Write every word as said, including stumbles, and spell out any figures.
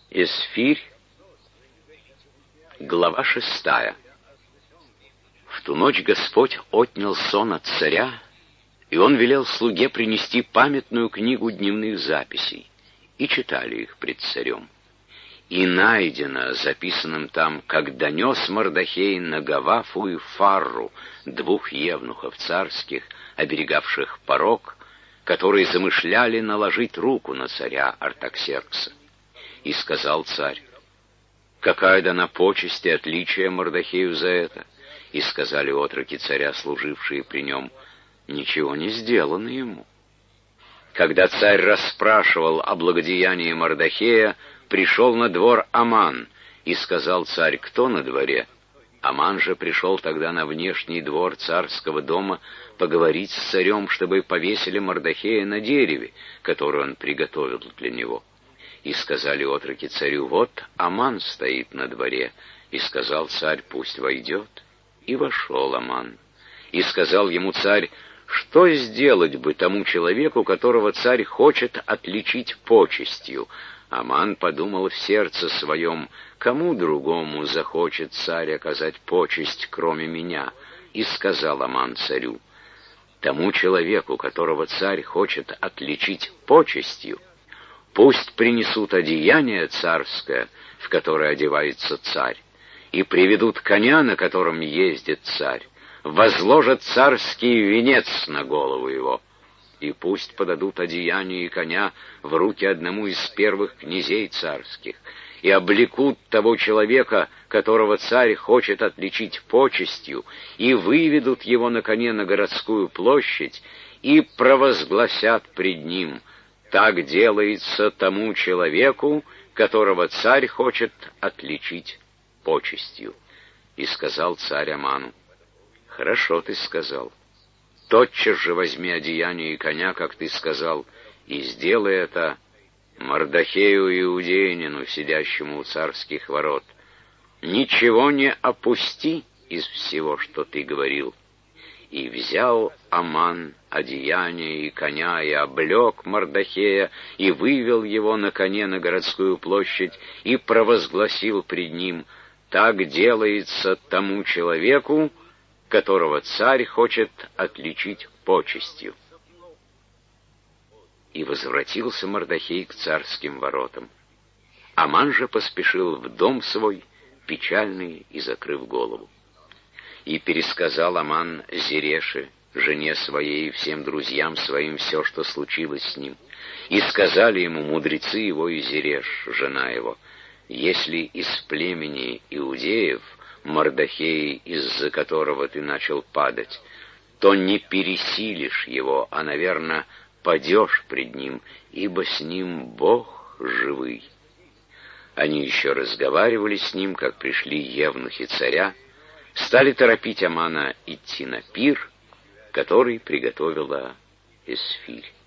Эсфирь, глава шестая. В ту ночь Господь отнял сон от царя, и он велел слуге принести памятную книгу дневных записей, и читали их пред царем. И найдено записанным там, как донес Мордохей на Гавафу и Фарру, двух евнухов царских, оберегавших порог, которые замышляли наложить руку на царя Артаксеркса. И сказал царь: «Какая дана почесть и отличие Мордохею за это?» И сказали отроки царя, служившие при нем: «Ничего не сделано ему». Когда царь расспрашивал о благодеянии Мордохея, пришел на двор Аман, и сказал царь: «Кто на дворе?» Аман же пришел тогда на внешний двор царского дома поговорить с царем, чтобы повесили Мордохея на дереве, которое он приготовил для него. И сказали отроки царю: «Вот Аман стоит на дворе». И сказал царь: «Пусть войдет». И вошел Аман. И сказал ему царь: «Что сделать бы тому человеку, которого царь хочет отличить почестью?» Аман подумал в сердце своем: «Кому другому захочет царь оказать почесть, кроме меня?» И сказал Аман царю: «Тому человеку, которого царь хочет отличить почестью, пусть принесут одеяние царское, в которое одевается царь, и приведут коня, на котором ездит царь, возложат царский венец на голову его, и пусть подадут одеяние и коня в руки одному из первых князей царских, и облекут того человека, которого царь хочет отличить почестью, и выведут его на коне на городскую площадь, и провозгласят пред ним: так делается тому человеку, которого царь хочет отличить почестью». И сказал царь Аману: «Хорошо ты сказал. Тотчас же возьми одеяние и коня, как ты сказал, и сделай это Мордохею иудеянину, сидящему у царских ворот. Ничего не опусти из всего, что ты говорил». И взял Аман одеяние и коня, и облек Мордохея, и вывел его на коне на городскую площадь, и провозгласил пред ним: так делается тому человеку, которого царь хочет отличить почестью. И возвратился Мордохей к царским воротам. Аман же поспешил в дом свой, печальный и закрыв голову. И пересказал Аман Зереше, жене своей, и всем друзьям своим все, что случилось с ним. И сказали ему мудрецы его и Зереш, жена его: если из племени иудеев Мордохей, из-за которого ты начал падать, то не пересилишь его, а, наверное, падешь пред ним, ибо с ним Бог живый. Они еще разговаривали с ним, как пришли евнухи царя, стали торопить Амана идти на пир, который приготовила Эсфирь.